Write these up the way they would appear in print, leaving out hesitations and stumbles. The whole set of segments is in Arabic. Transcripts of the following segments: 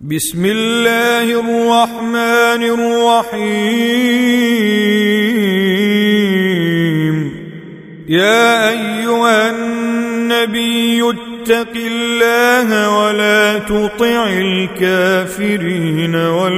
بسم الله الرحمن الرحيم. يا أيها النبي اتق الله ولا تطع الكافرين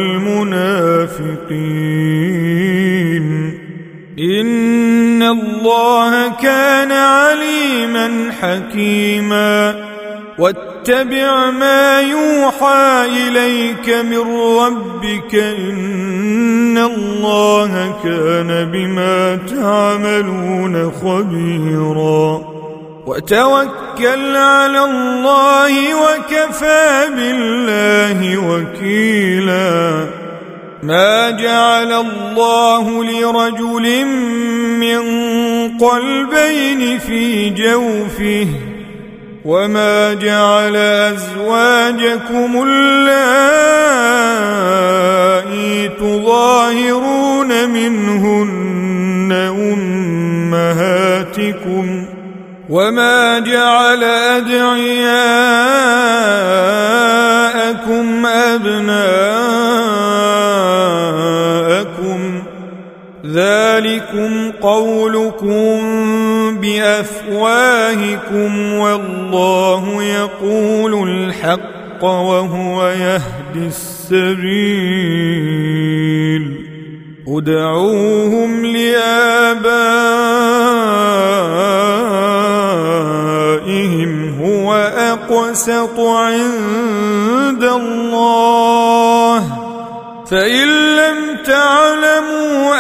والمنافقين إن الله كان عليما حكيما. واتبع ما يوحى إليك من ربك إن الله كان بما تعملون خبيرا. وتوكل على الله وكفى بالله وكيلا. ما جعل الله لرجل من قلبين في جوفه وما جعل أزواجكم اللائي تظاهرون منهن أمهاتكم وما جعل أدعياءكم أبناءكم ذلكم قولكم بأفواهكم والله يقول الحق وهو يهدي السبيل. ادعوهم لآبائهم هو أقسط عند الله فإن لم تعلموا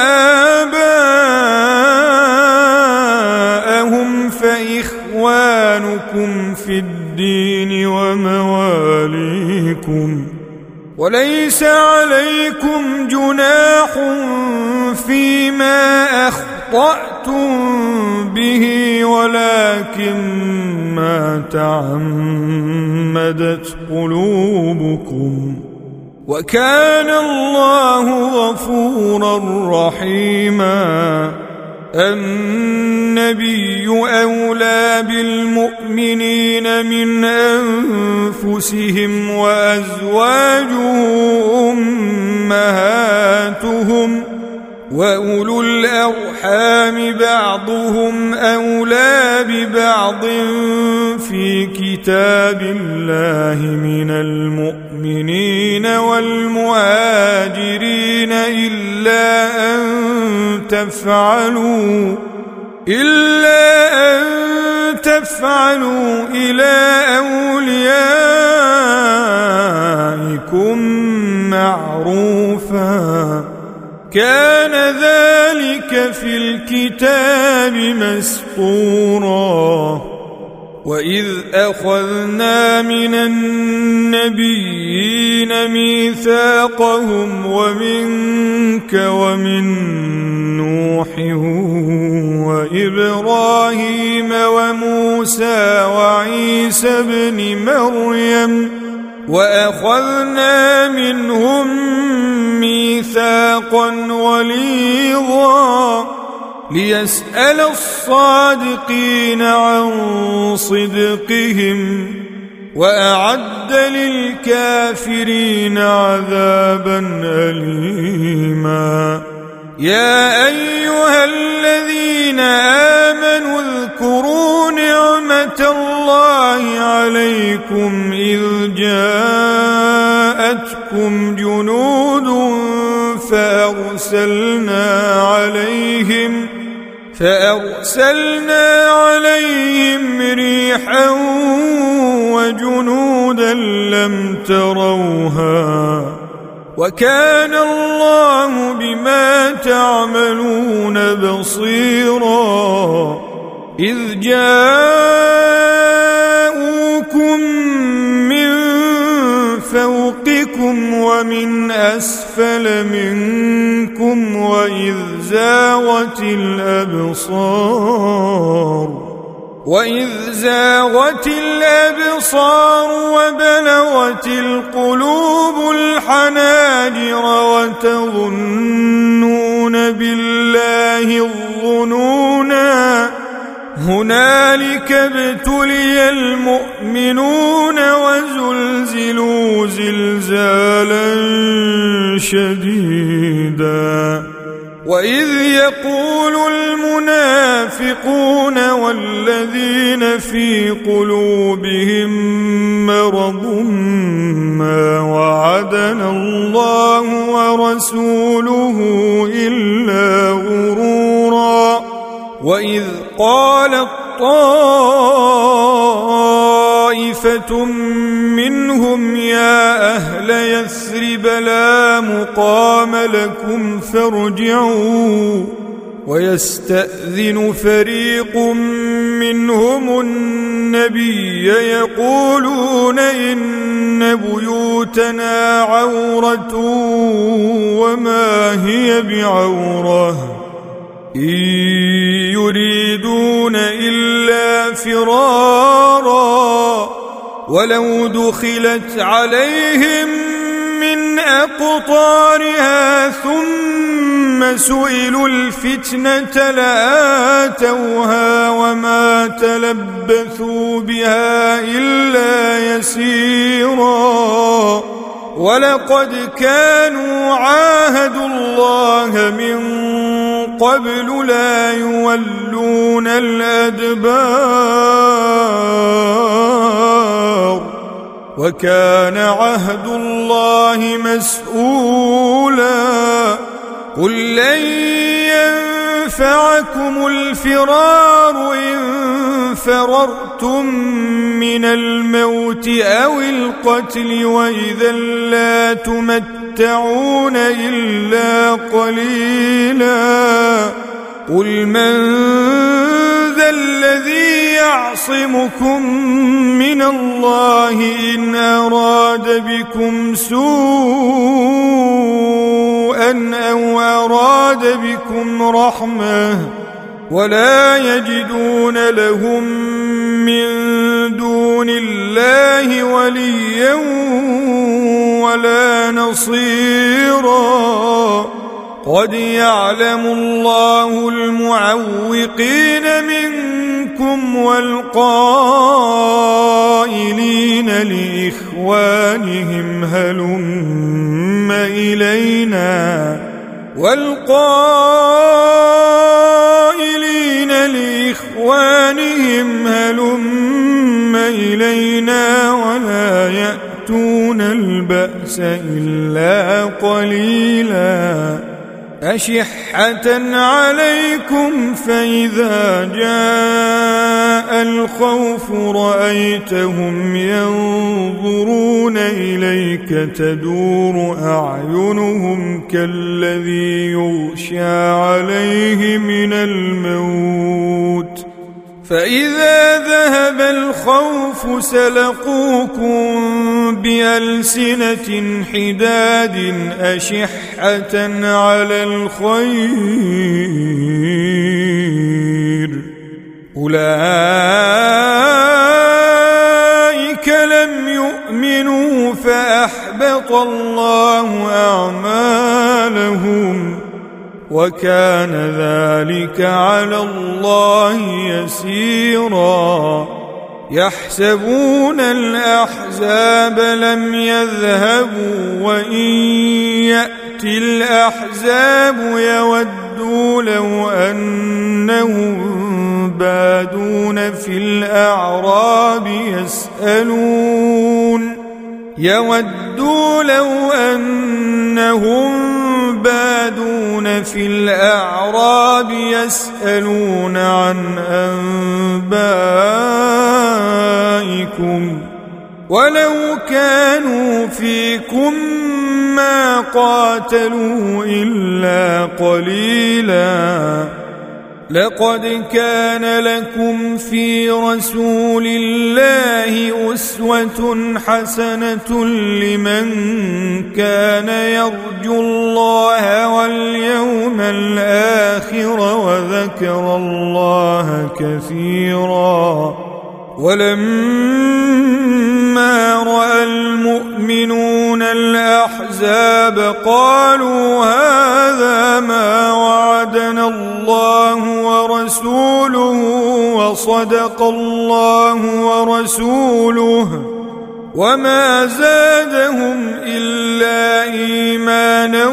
آباءهم فإخوانكم في الدين ومواليكم وليس عليكم جناح فيما أخطأتم به ولكن ما تعمدت قلوبكم وكان الله غفورا رحيما. النبي أولى بالمؤمنين من أنفسهم وأزواجه أمهاتهم وأولو الأرحام بعضهم أولى ببعض في كتاب الله من المؤمنين والمهاجرين إلا أن تفعلوا إلى أوليائكم معروفا كان ذلك في الكتاب مسطورا. وإذ أخذنا من النبيين ميثاقهم ومنك ومن نوح وإبراهيم وموسى وعيسى ابن مريم وأخذنا منهم ميثاقا غليظا ليسأل الصادقين عن صدقهم وأعد للكافرين عذابا أليما. يا أيها الذين آمنوا اذكروا نعمة الله عليكم إذ جاءتكم جنود فأرسلنا عليهم ريحا وجنودا لم تروها وكان الله بما تعملون بصيرا. إذ جاءوكم من فوقكم ومن أسفل منكم وإذ زاغت الأبصار وبلغت القلوب الحناجر وتظنون بالله الظنونا هنالك ابتلي المؤمنون وزلزلوا زلزالا شديدا وإذ يقول المنافقون والذين في قلوبهم مرض ما وعدنا الله ورسوله إلا غرورا وإذ قالت طائفة منهم يا أهل يثرب لا مقام لكم فارجعوا ويستأذن فريق منهم النبي يقولون إن بيوتنا عورة وما هي بعورة إن يريدون إلا فرارا ولو دخلت عليهم من أقطارها ثم سئلوا الفتنة لآتوها وما تلبثوا بها إلا يسيرا ولقد كانوا عاهدوا الله من قبل لا يولون الأدبار وكان عهد الله مسؤولا قل لن ينفعكم الفرار إن فررتم من الموت أو القتل وإذا لا تمتعون إلا قليلا قل من ذا الذي يعصمكم من الله إن أراد بكم سوءا أو أراد بكم رحمة ولا يجدون لهم من دون الله وليا ولا نصيرا قد يعلم الله المعوقين منكم والقائلين لإخوانهم هلم إلينا ولا يأتون البأس إلا قليلا أشحة عليكم فإذا جاء الخوف رأيتهم ينظرون إليك تدور أعينهم كالذي يغشى عليه من الموت فإذا ذهب الخوف سلقوكم بألسنة حداد أشحة على الخير أولئك لم يؤمنوا فأحبط الله أعمالهم وكان ذلك على الله يسيرا يحسبون الأحزاب لم يذهبوا وإن يأتي الأحزاب يودوا لو أنهم بادون في الأعراب يودوا لو أنهم بادون في الأعراب يسألون عن أنبائكم ولو كانوا فيكم ما قاتلوا إلا قليلا لقد كان لكم في رسول الله أسوة حسنة لمن كان يرجو الله واليوم الآخر وذكر الله كثيرا ولما رأى المؤمنون الأحزاب قالوا هذا ما وعدنا الله ورسوله وما زادهم إلا إيمانا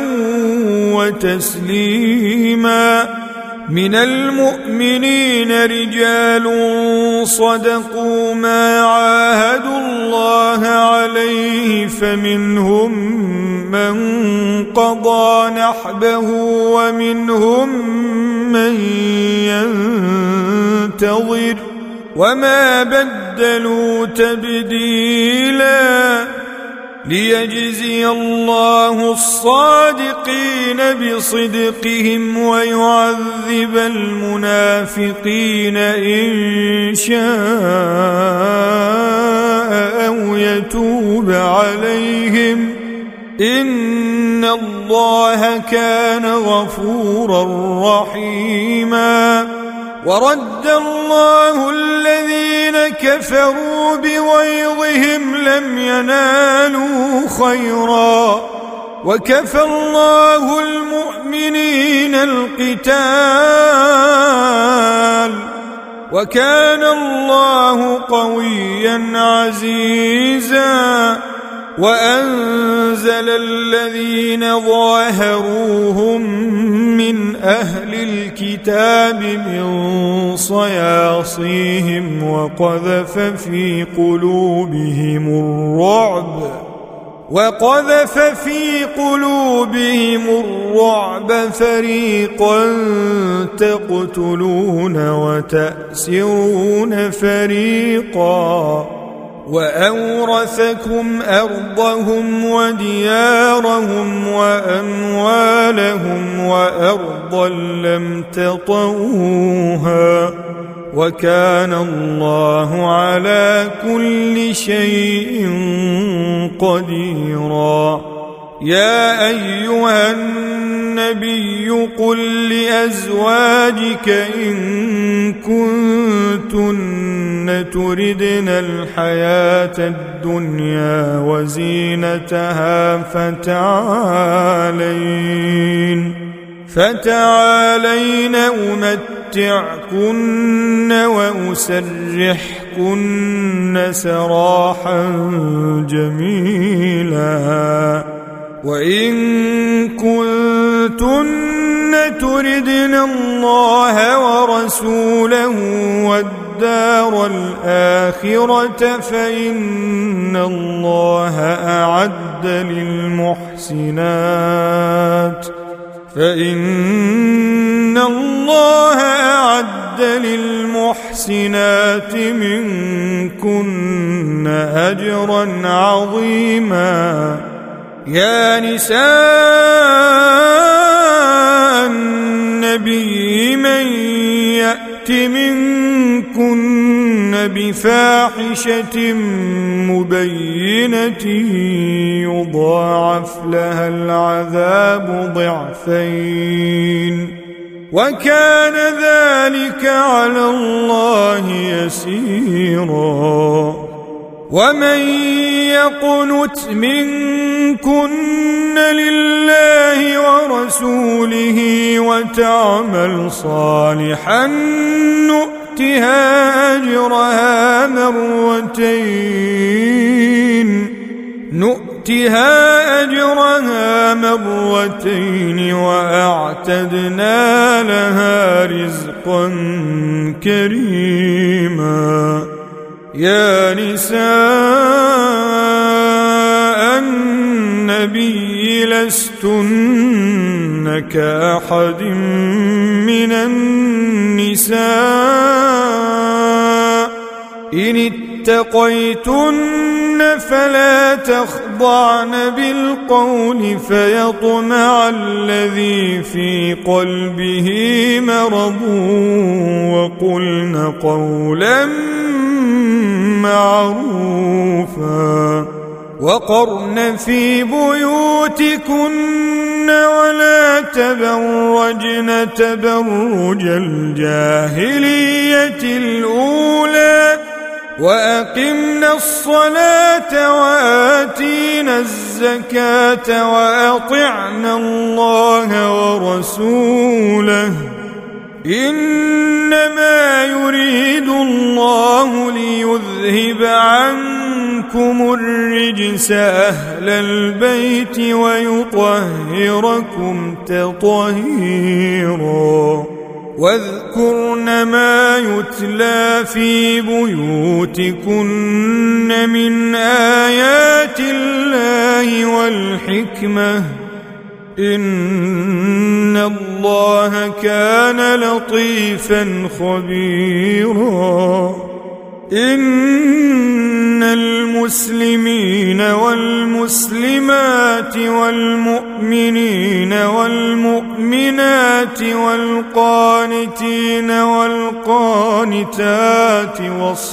وتسليما. من المؤمنين رجال صدقوا ما عاهدوا الله عليه فمنهم من قضى نحبه ومنهم من ينتظر وما بدلوا تبديلا. ليجزي الله الصادقين بصدقهم ويعذب المنافقين إن شاء أو يتوب عليهم إن الله كان غفورا رحيما. ورد الله الذين كفروا بغيظهم لم ينالوا خيرا وكفى الله المؤمنين القتال وكان الله قويا عزيزا. وأنزل الذين ظاهروهم من أهل الكتاب من صياصيهم وقذف في قلوبهم الرعب فريقا تقتلون وتأسرون فريقا. وأورثكم أرضهم وديارهم وأموالهم وأرضا لم تطئوها وكان الله على كل شيء قديرا. يا أيها النبي قل لأزواجك إن كنتن تردن الحياة الدنيا وزينتها فتعالين أمتعكن وأسرحكن سراحا جميلا. وإن كنتن تردن الله ورسوله والدار الآخرة فإن الله أعد للمحسنات منكن أجرا عظيما. يا نساء النبي من يأت منكن بفاحشة مبينة يضاعف لها العذاب ضعفين وكان ذلك على الله يسيرا. ومن يقنت منكن لله ورسوله وتعمل صالحا نؤتها أجرها مرتين وأعتدنا لها رزقا كريما. يا نساء النبي لستن كأحد من النساء إن اتقيتن فلا تخضعن بالقول فيطمع الذي في قلبه مرض وقلن قولا معروفا. وقرن في بيوتكن ولا تبرجن تبرج الجاهلية الأولى وأقمنا الصلاة وآتينا الزكاة وأطعنا الله ورسوله إنما يريد الله ليذهب عنكم عنكم الرجس أهل البيت ويطهركم تطهيرا واذكرن ما يتلى في بيوتكن من آيات الله والحكمة إن الله كان لطيفا خبيرا إن المسلمين والمسلمات والمؤمنين والمؤمنات والقانتين والقانتات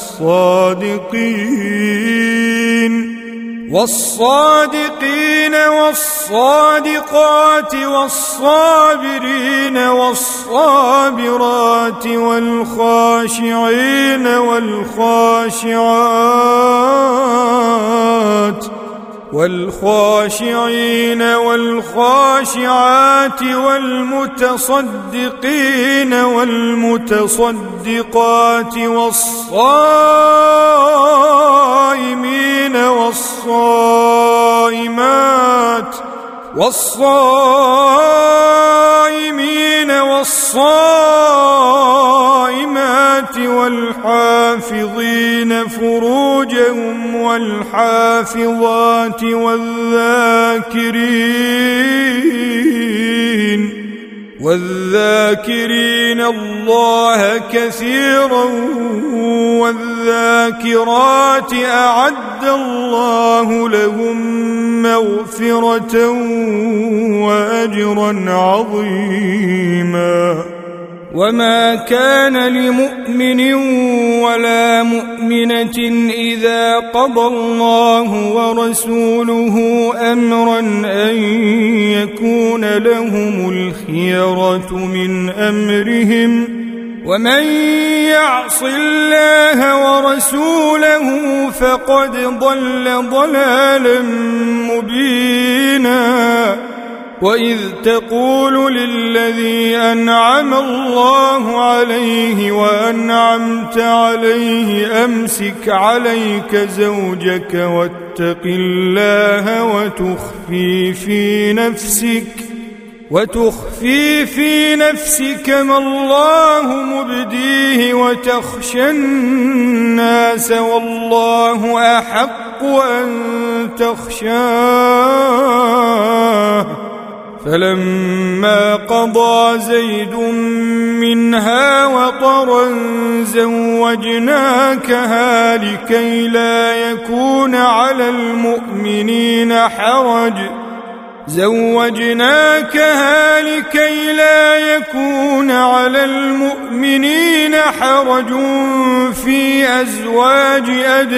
والصادقين والصادقات والصابرين والصابرات والخاشعين والخاشعات والمتصدقين والمتصدقات والصائمين والصائمات والحافظين فروجهم والحافظات والذاكرين الله كثيرا والذاكرات أعد الله لهم مغفرة وأجرا عظيما وما كان لمؤمن ولا مؤمنة إذا قضى الله ورسوله أمرا أن يكون لهم الخيرة من أمرهم ومن يعص الله ورسوله فقد ضل ضلالا مبينا وإذ تقول للذي أنعم الله عليه وأنعمت عليه أمسك عليك زوجك واتق الله وتخفي في نفسك ما الله مبديه وتخشى الناس والله أحق أن تخشاه فلما قضى زيد منها وطرا زوجناكها لكي لا يكون على المؤمنين حرج في أزواج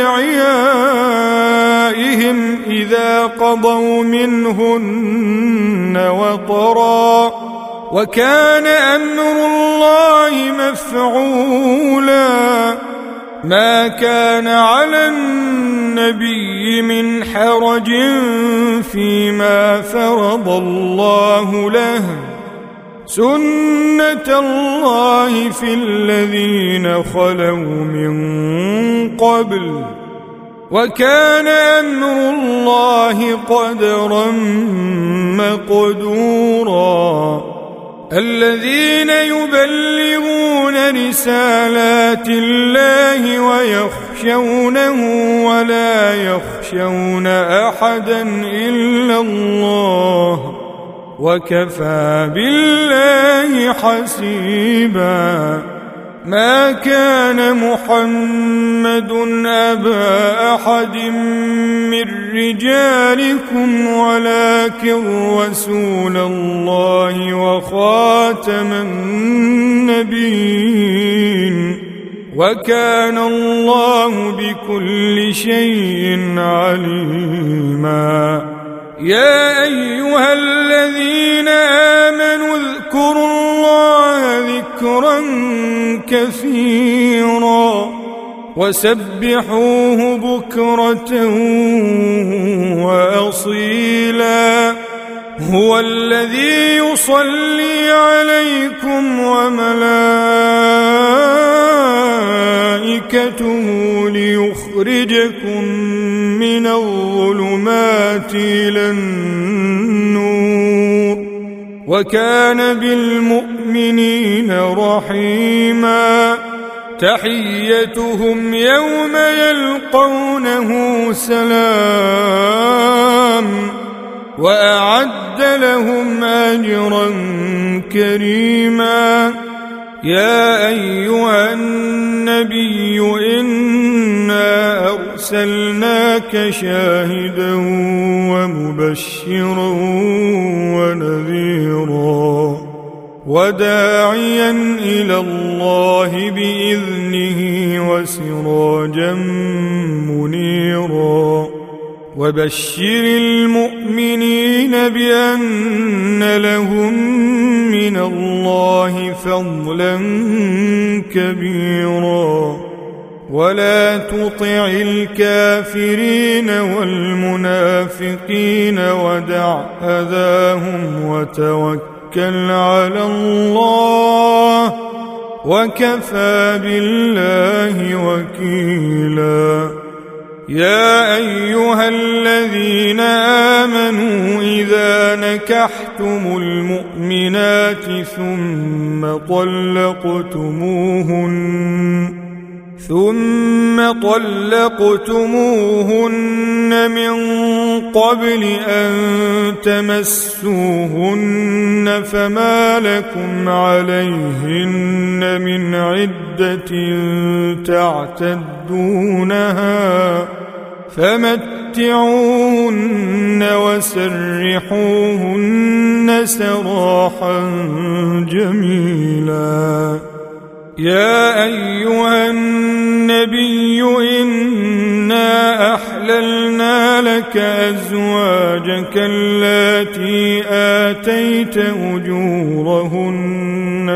أدعيائهم إذا قضوا منهن وطرا وكان أمر الله مفعولا ما كان على النبي من حرج فيما فرض الله له سنة الله في الذين خلوا من قبل وكان أمر الله قدرا مقدورا الذين يبلغون رسالات الله ويخشونه ولا يخشون أحدا إلا الله وكفى بالله حسيبا ما كان محمد أبا أحد من رجالكم ولكن رسول الله وخاتم النبيين وكان الله بكل شيء عليما يا أيها الذين آمنوا اذكروا الله ذكرا كثيرا وسبحوه بكرة وأصيلا هو الذي يصلي عليكم وملائكته ليخرجكم الظلمات إلى النور وكان بالمؤمنين رحيما تحيتهم يوم يلقونه سلام وأعد لهم أجرا كريما يا أيها النبي إنا أرسلناك شاهدا ومبشرا ونذيرا وداعيا إلى الله بإذنه وسراجا منيرا وبشر المؤمنين بأن لهم من الله فضلا كبيرا ولا تطع الكافرين والمنافقين ودع أذاهم وتوكل على الله وكفى بالله وكيلا يا أيها الذين آمنوا إذا نكحتم المؤمنات ثم طلقتموهن من قبل أن تمسوهن فما لكم عليهن من عدة تعتدونها فمتعوهن وسرحوهن سراحا جميلا يا أيها النبي إنا أحللنا لك أزواجك اللاتي آتيت أجورهن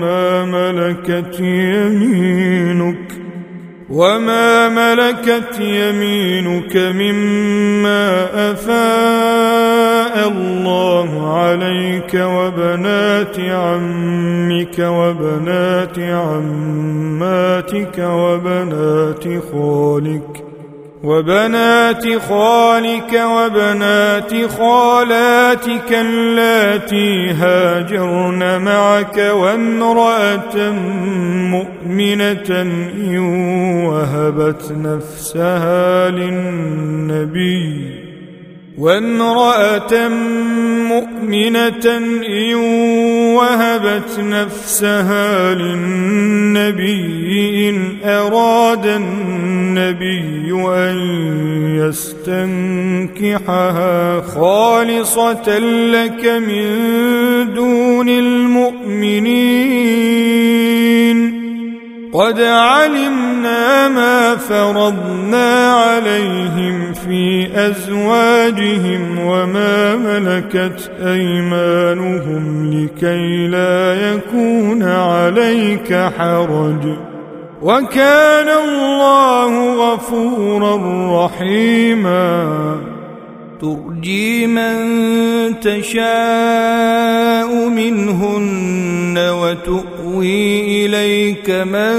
وما ملكت يمينك مما أفاء الله عليك وبنات عمك وبنات عماتك وبنات خالك وبنات خالاتك اللاتي هاجرن معك وامرأة مؤمنة إن وهبت نفسها للنبي إن أراد النبي أن يستنكحها خالصة لك من دون المؤمنين قد علمنا ما فرضنا عليهم في أزواجهم وما ملكت أيمانهم لكي لا يكون عليك حرج وكان الله غفورا رحيما ترجي من تشاء منهن وتؤوي إليك من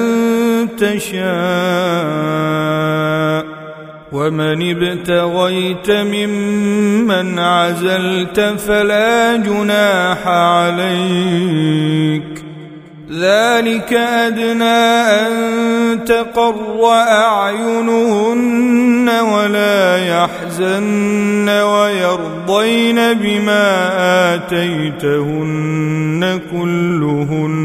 تشاء ومن ابتغيت ممن عزلت فلا جناح عليك ذلك أدنى أن تقر أعينهن ولا يحزن ويرضين بما آتيتهن كلهن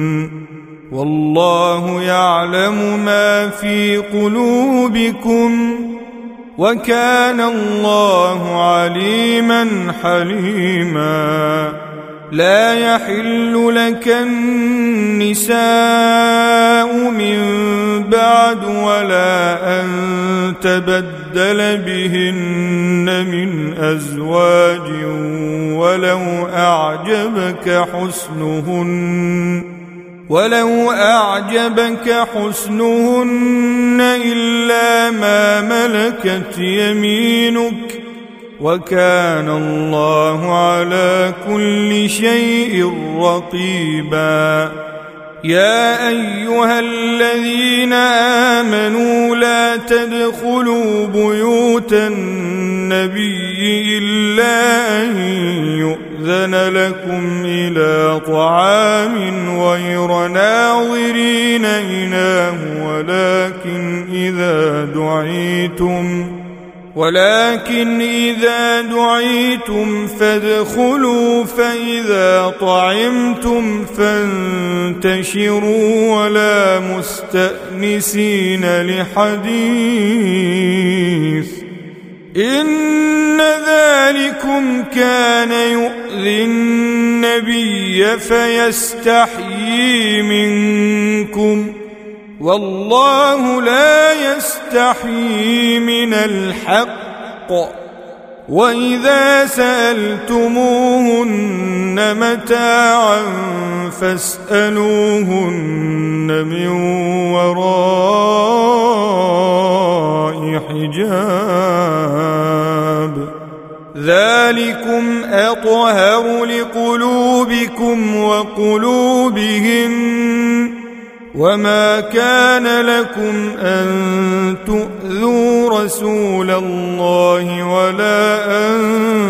والله يعلم ما في قلوبكم وكان الله عليما حليما لا يحل لك النساء من بعد ولا أن تبدل بهن من أزواج ولو أعجبك حسنهن إلا ما ملكت يمينك وكان الله على كل شيء رقيبا يا أيها الذين آمنوا لا تدخلوا بيوت النبي إلا أن يؤذن لكم إلى طعام غير ناظرين إناه ولكن إذا دعيتم فادخلوا فإذا طعمتم فانتشروا ولا مستأنسين لحديث إن ذلكم كان يؤذي النبي فيستحيي منكم والله لا يستحيي من الحق وإذا سألتموهن متاعا فاسألوهن من وراء حجاب ذلكم أطهر لقلوبكم وقلوبهن وما كان لكم أن تؤذوا رسول الله ولا أن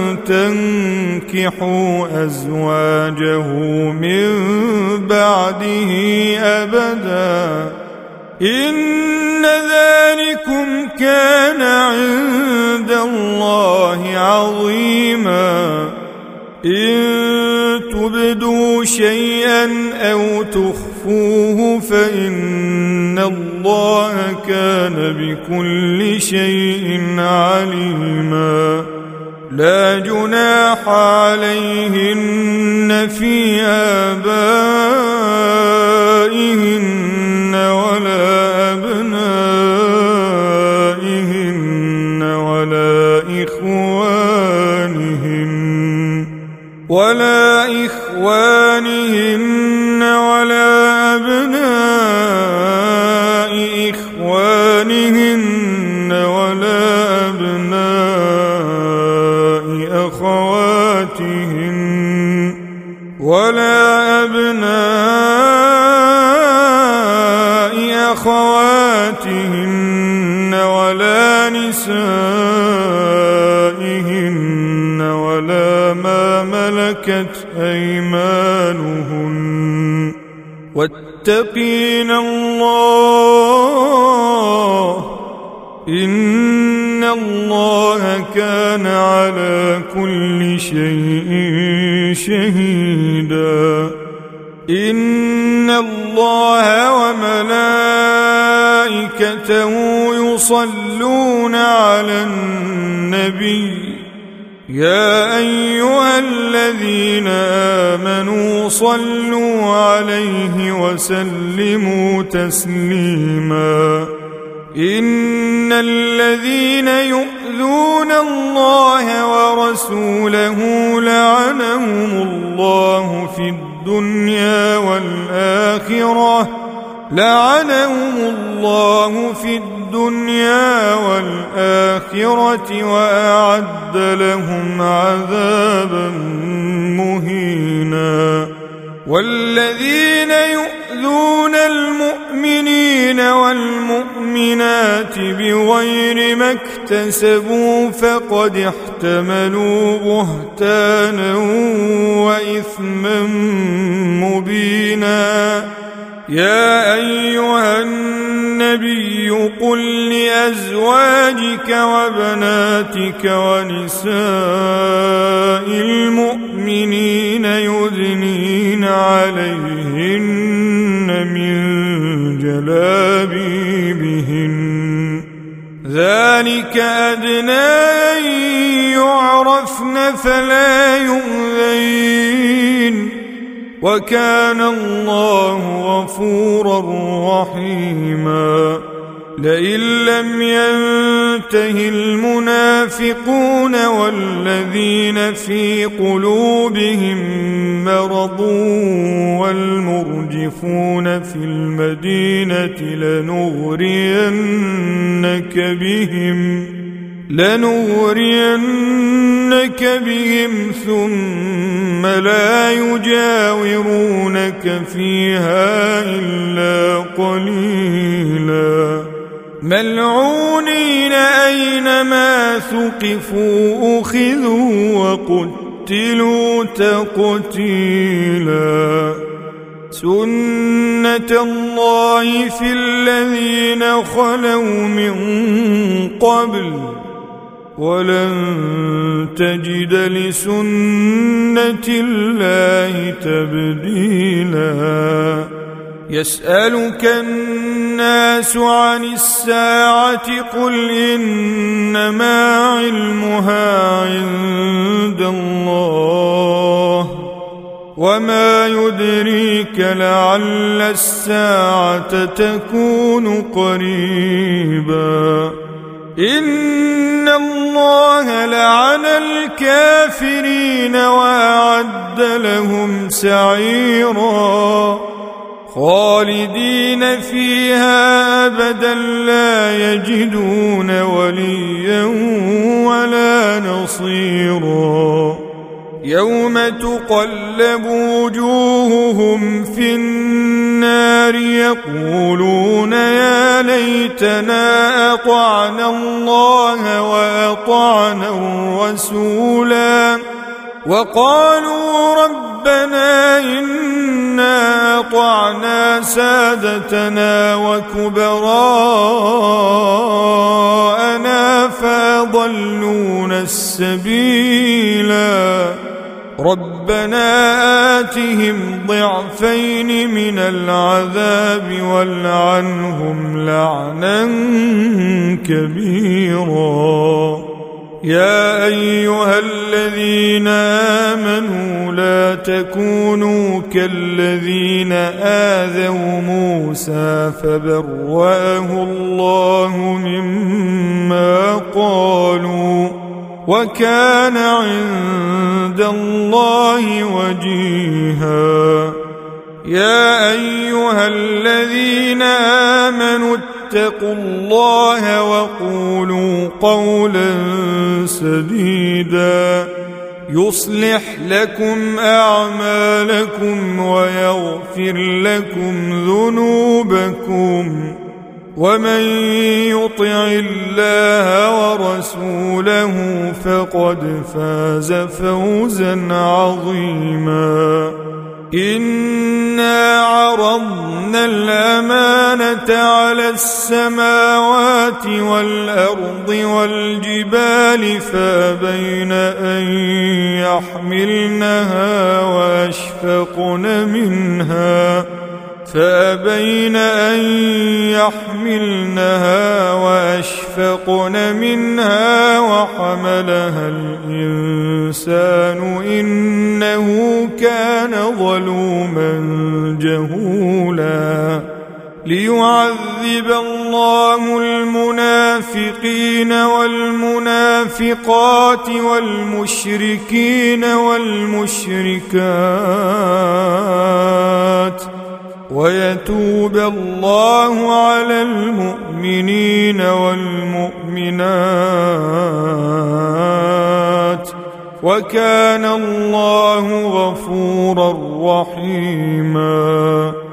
تنكحوا أزواجه من بعده أبدا إن ذلكم كان عند الله عظيما إن تبدوا شيئا أو تخفوه فإن الله كان بكل شيء عليما لا جناح عليهن في آبائهن ولا أبنائهن ولا إخوانهن ولا أبناء إخوانهن ولا أبناء أخواتهن ولا نسائهن ولا ما ملكت أيمانهن واتقين الله إن الله كان على كل شيء شهيدا إن الله وملائكته يصلون على النبي يا أيها الذين آمنوا صلوا عليه وسلموا تسليما إن الذين يؤذون الله ورسوله لعنهم الله في الدنيا والآخرة وأعد لهم عذابا مهينا والذين يؤذون المؤمنين والمؤمنات بغير ما اكتسبوا فقد احتملوا بهتانا وإثما مبينا يا أيها النبي قل لأزواجك وبناتك ونساء المؤمنين يدنين عليهن من جلابيبهن ذلك أدنى أن يعرفن فلا يؤذين وكان الله غفورا رحيما لئن لم ينته المنافقون والذين في قلوبهم مرض والمرجفون في المدينة لنغرينك بهم ثم لا يجاورونك فيها إلا قليلا ملعونين أينما ثقفوا أخذوا وقتلوا تقتيلا سنة الله في الذين خلوا من قبل ولن تجد لسنة الله تبديلا يسألك الناس عن الساعة قل إنما علمها عند الله وما يدريك لعل الساعة تكون قريبا إن الله لعن الكافرين وأعد لهم سعيرا خالدين فيها أبدا لا يجدون وليا ولا نصيرا يوم تقلب وجوههم في النار يقولون يا ليتنا أطعنا الله وأطعنا الرسولا وقالوا ربنا إنا أطعنا سادتنا وكبراءنا فأضلونا السبيلا ربنا آتهم ضعفين من العذاب والعنهم لعنا كبيرا يا أيها الذين آمنوا لا تكونوا كالذين آذوا موسى فبرأه الله مما قالوا وكان عند الله وجيها يا أيها الذين آمنوا اتقوا الله وقولوا قولا سديدا يصلح لكم أعمالكم ويغفر لكم ذنوبكم ومن يطع الله ورسوله فقد فاز فوزا عظيما إنا عرضنا الأمانة على السماوات والأرض والجبال فأبين أن يحملنها وأشفقن منها وحملها الإنسان إنه كان ظلوما جهولا ليعذب الله المنافقين والمنافقات والمشركين والمشركات ويتوب الله على المؤمنين والمؤمنات وكان الله غفورا رحيما